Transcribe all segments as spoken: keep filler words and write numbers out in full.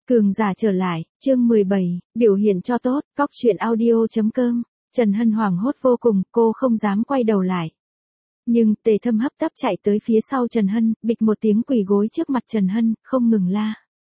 Cường giả trở lại, chương mười bảy, biểu hiện cho tốt, cóc truyện audio.com, Trần Hân hoảng hốt vô cùng, cô không dám quay đầu lại. Nhưng Tề Thâm hấp tấp chạy tới phía sau Trần Hân, bịch một tiếng quỳ gối trước mặt Trần Hân, không ngừng la.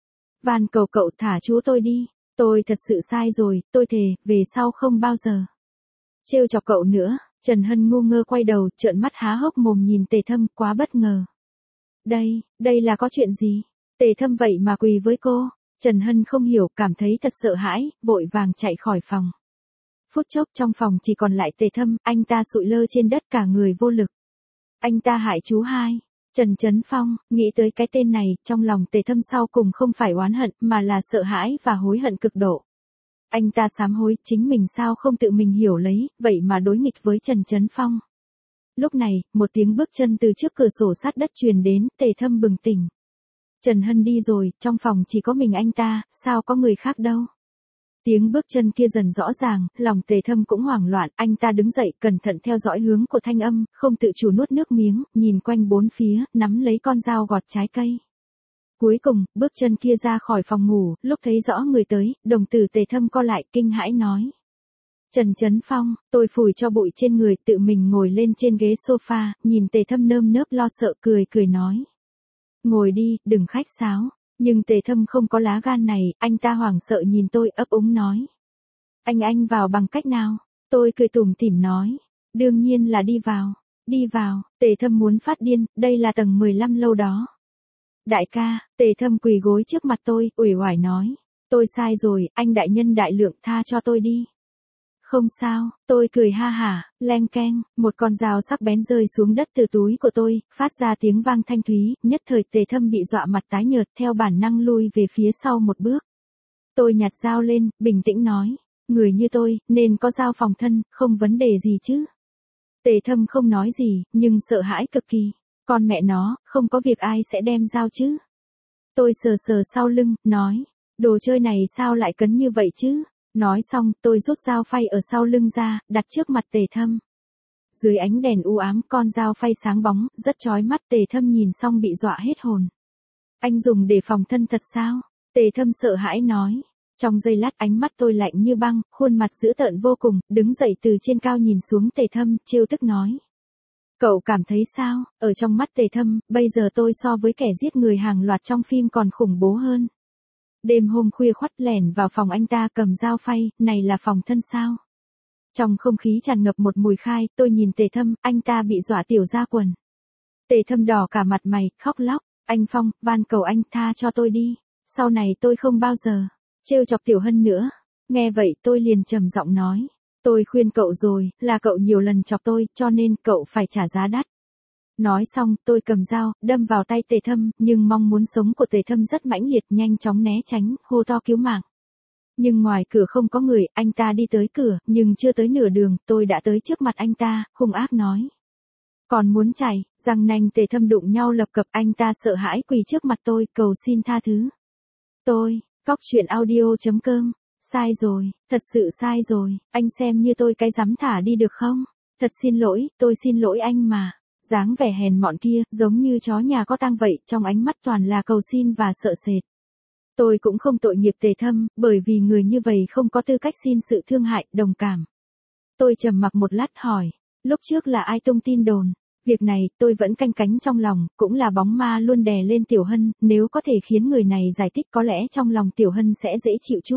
Van cầu cậu thả chú tôi đi, tôi thật sự sai rồi, tôi thề, về sau không bao giờ trêu chọc cậu nữa. Trần Hân ngu ngơ quay đầu, trợn mắt há hốc mồm nhìn Tề Thâm, quá bất ngờ. Đây, đây là có chuyện gì? Tề Thâm vậy mà quỳ với cô. Trần Hân không hiểu, cảm thấy thật sợ hãi, vội vàng chạy khỏi phòng. Phút chốc trong phòng chỉ còn lại Tề Thâm, anh ta sụi lơ trên đất cả người vô lực. Anh ta hại chú hai. Trần Chấn Phong, nghĩ tới cái tên này, trong lòng Tề Thâm sau cùng không phải oán hận, mà là sợ hãi và hối hận cực độ. Anh ta sám hối, chính mình sao không tự mình hiểu lấy, vậy mà đối nghịch với Trần Chấn Phong. Lúc này, một tiếng bước chân từ trước cửa sổ sát đất truyền đến, Tề Thâm bừng tỉnh. Trần Hân đi rồi, trong phòng chỉ có mình anh ta, sao có người khác đâu. Tiếng bước chân kia dần rõ ràng, lòng Tề Thâm cũng hoảng loạn, anh ta đứng dậy, cẩn thận theo dõi hướng của thanh âm, không tự chủ nuốt nước miếng, nhìn quanh bốn phía, nắm lấy con dao gọt trái cây. Cuối cùng, bước chân kia ra khỏi phòng ngủ, lúc thấy rõ người tới, đồng tử Tề Thâm co lại, kinh hãi nói. Trần Chấn Phong, tôi phủi cho bụi trên người, tự mình ngồi lên trên ghế sofa, nhìn Tề Thâm nơm nớp lo sợ, cười cười nói. Ngồi đi, đừng khách sáo. Nhưng Tề Thâm không có lá gan này, anh ta hoảng sợ nhìn tôi, ấp úng nói. Anh anh vào bằng cách nào? Tôi cười tủm tỉm nói. Đương nhiên là đi vào. Đi vào, Tề Thâm muốn phát điên, đây là tầng mười lăm lâu đó. Đại ca, Tề Thâm quỳ gối trước mặt tôi, uể oải nói. Tôi sai rồi, anh đại nhân đại lượng, tha cho tôi đi. Không sao, tôi cười ha hả, leng keng, một con dao sắc bén rơi xuống đất từ túi của tôi, phát ra tiếng vang thanh thúy, nhất thời Tề Thâm bị dọa mặt tái nhợt, theo bản năng lui về phía sau một bước. Tôi nhặt dao lên, bình tĩnh nói, người như tôi, nên có dao phòng thân, không vấn đề gì chứ. Tề Thâm không nói gì, nhưng sợ hãi cực kỳ, con mẹ nó, không có việc ai sẽ đem dao chứ. Tôi sờ sờ sau lưng, nói, đồ chơi này sao lại cấn như vậy chứ. Nói xong, tôi rút dao phay ở sau lưng ra, đặt trước mặt Tề Thâm. Dưới ánh đèn u ám, con dao phay sáng bóng, rất chói mắt. Tề Thâm nhìn xong bị dọa hết hồn. Anh dùng để phòng thân thật sao? Tề Thâm sợ hãi nói. Trong giây lát ánh mắt tôi lạnh như băng, khuôn mặt dữ tợn vô cùng, đứng dậy từ trên cao nhìn xuống Tề Thâm, trêu tức nói. Cậu cảm thấy sao? Ở trong mắt Tề Thâm, bây giờ tôi so với kẻ giết người hàng loạt trong phim còn khủng bố hơn. Đêm hôm khuya khoắt lẻn vào phòng anh ta cầm dao phay, này là phòng thân sao? Trong không khí tràn ngập một mùi khai, tôi nhìn Tề Thâm, anh ta bị dọa tiểu ra quần. Tề Thâm đỏ cả mặt mày, khóc lóc, anh Phong, van cầu anh tha cho tôi đi, sau này tôi không bao giờ trêu chọc Tiểu Hân nữa. Nghe vậy tôi liền trầm giọng nói, tôi khuyên cậu rồi, là cậu nhiều lần chọc tôi, cho nên cậu phải trả giá đắt. Nói xong, tôi cầm dao, đâm vào tay Tề Thâm, nhưng mong muốn sống của Tề Thâm rất mãnh liệt, nhanh chóng né tránh, hô to cứu mạng. Nhưng ngoài cửa không có người, anh ta đi tới cửa, nhưng chưa tới nửa đường, tôi đã tới trước mặt anh ta, hung ác nói. Còn muốn chạy, răng nanh Tề Thâm đụng nhau lập cập, anh ta sợ hãi quỳ trước mặt tôi, cầu xin tha thứ. Tôi, cóc truyện audio.com, sai rồi, thật sự sai rồi, anh xem như tôi cái dám thả đi được không? Thật xin lỗi, tôi xin lỗi anh mà. Dáng vẻ hèn mọn kia, giống như chó nhà có tang vậy, trong ánh mắt toàn là cầu xin và sợ sệt. Tôi cũng không tội nghiệp Tề Thâm, bởi vì người như vậy không có tư cách xin sự thương hại, đồng cảm. Tôi trầm mặc một lát hỏi, lúc trước là ai tung tin đồn? Việc này, tôi vẫn canh cánh trong lòng, cũng là bóng ma luôn đè lên Tiểu Hân, nếu có thể khiến người này giải thích có lẽ trong lòng Tiểu Hân sẽ dễ chịu chút.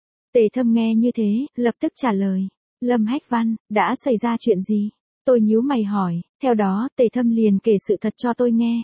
Tề Thâm nghe như thế, lập tức trả lời, Lâm Hách Văn, đã xảy ra chuyện gì? Tôi nhíu mày hỏi, theo đó Tề Thâm liền kể sự thật cho tôi nghe.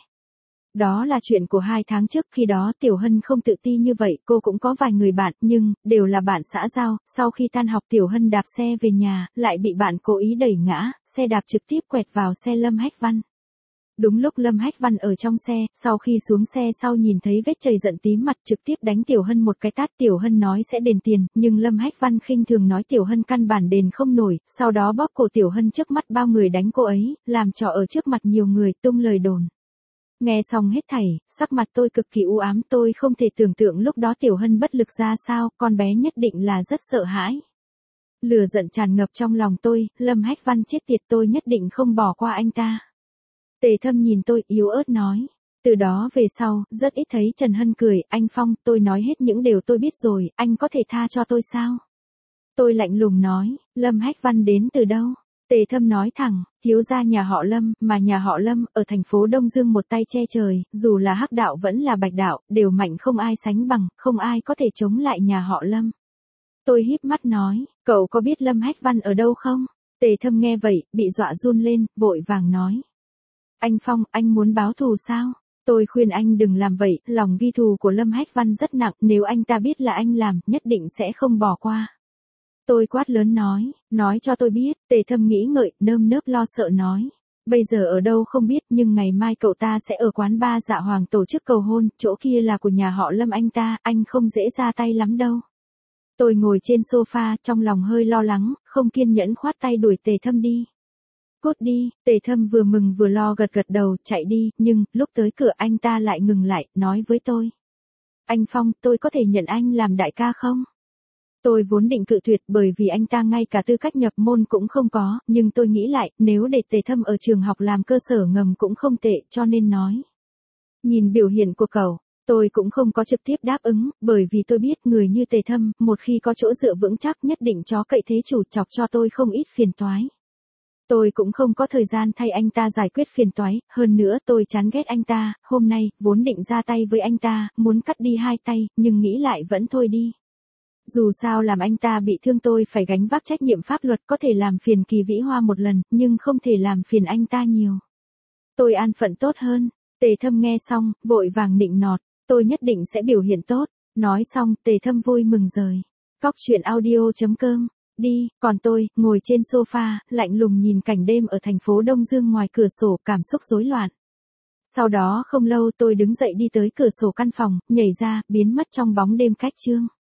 Đó là chuyện của hai tháng trước, khi đó Tiểu Hân không tự ti như vậy, cô cũng có vài người bạn, nhưng, đều là bạn xã giao, sau khi tan học Tiểu Hân đạp xe về nhà, lại bị bạn cố ý đẩy ngã, xe đạp trực tiếp quẹt vào xe Lâm Hách Văn. Đúng lúc Lâm Hách Văn ở trong xe, sau khi xuống xe sau nhìn thấy vết chảy giận tím mặt trực tiếp đánh Tiểu Hân một cái tát. Tiểu Hân nói sẽ đền tiền, nhưng Lâm Hách Văn khinh thường nói Tiểu Hân căn bản đền không nổi, sau đó bóp cổ Tiểu Hân trước mắt bao người đánh cô ấy, làm trò ở trước mặt nhiều người, tung lời đồn. Nghe xong hết thảy, sắc mặt tôi cực kỳ u ám, tôi không thể tưởng tượng lúc đó Tiểu Hân bất lực ra sao, con bé nhất định là rất sợ hãi. Lửa giận tràn ngập trong lòng tôi, Lâm Hách Văn chết tiệt, tôi nhất định không bỏ qua anh ta. Tề Thâm nhìn tôi, yếu ớt nói. Từ đó về sau, rất ít thấy Trần Hân cười, anh Phong, tôi nói hết những điều tôi biết rồi, anh có thể tha cho tôi sao? Tôi lạnh lùng nói, Lâm Hách Văn đến từ đâu? Tề Thâm nói thẳng, thiếu gia nhà họ Lâm, mà nhà họ Lâm, ở thành phố Đông Dương một tay che trời, dù là hắc đạo vẫn là bạch đạo, đều mạnh không ai sánh bằng, không ai có thể chống lại nhà họ Lâm. Tôi híp mắt nói, cậu có biết Lâm Hách Văn ở đâu không? Tề Thâm nghe vậy, bị dọa run lên, vội vàng nói. Anh Phong, anh muốn báo thù sao? Tôi khuyên anh đừng làm vậy, lòng ghi thù của Lâm Hách Văn rất nặng, nếu anh ta biết là anh làm, nhất định sẽ không bỏ qua. Tôi quát lớn nói, nói cho tôi biết. Tề Thâm nghĩ ngợi, nơm nớp lo sợ nói. Bây giờ ở đâu không biết, nhưng ngày mai cậu ta sẽ ở quán ba Dạ Hoàng tổ chức cầu hôn, chỗ kia là của nhà họ Lâm anh ta, anh không dễ ra tay lắm đâu. Tôi ngồi trên sofa, trong lòng hơi lo lắng, không kiên nhẫn khoát tay đuổi Tề Thâm đi. Cút đi. Tề Thâm vừa mừng vừa lo gật gật đầu, chạy đi, nhưng, lúc tới cửa anh ta lại ngừng lại, nói với tôi. Anh Phong, tôi có thể nhận anh làm đại ca không? Tôi vốn định cự tuyệt bởi vì anh ta ngay cả tư cách nhập môn cũng không có, nhưng tôi nghĩ lại, nếu để Tề Thâm ở trường học làm cơ sở ngầm cũng không tệ, cho nên nói. Nhìn biểu hiện của cậu, tôi cũng không có trực tiếp đáp ứng, bởi vì tôi biết người như Tề Thâm, một khi có chỗ dựa vững chắc nhất định chó cậy thế chủ, chọc cho tôi không ít phiền toái. Tôi cũng không có thời gian thay anh ta giải quyết phiền toái, hơn nữa tôi chán ghét anh ta, hôm nay, vốn định ra tay với anh ta, muốn cắt đi hai tay, nhưng nghĩ lại vẫn thôi đi. Dù sao làm anh ta bị thương tôi phải gánh vác trách nhiệm pháp luật, có thể làm phiền Kỳ Vĩ Hoa một lần, nhưng không thể làm phiền anh ta nhiều. Tôi an phận tốt hơn. Tề Thâm nghe xong, vội vàng nịnh nọt, tôi nhất định sẽ biểu hiện tốt. Nói xong, Tề Thâm vui mừng rời. Cóc truyện audio chấm com. Đi, còn tôi, ngồi trên sofa, lạnh lùng nhìn cảnh đêm ở thành phố Đông Dương ngoài cửa sổ, cảm xúc rối loạn. Sau đó không lâu tôi đứng dậy đi tới cửa sổ căn phòng, nhảy ra, biến mất trong bóng đêm cách chương.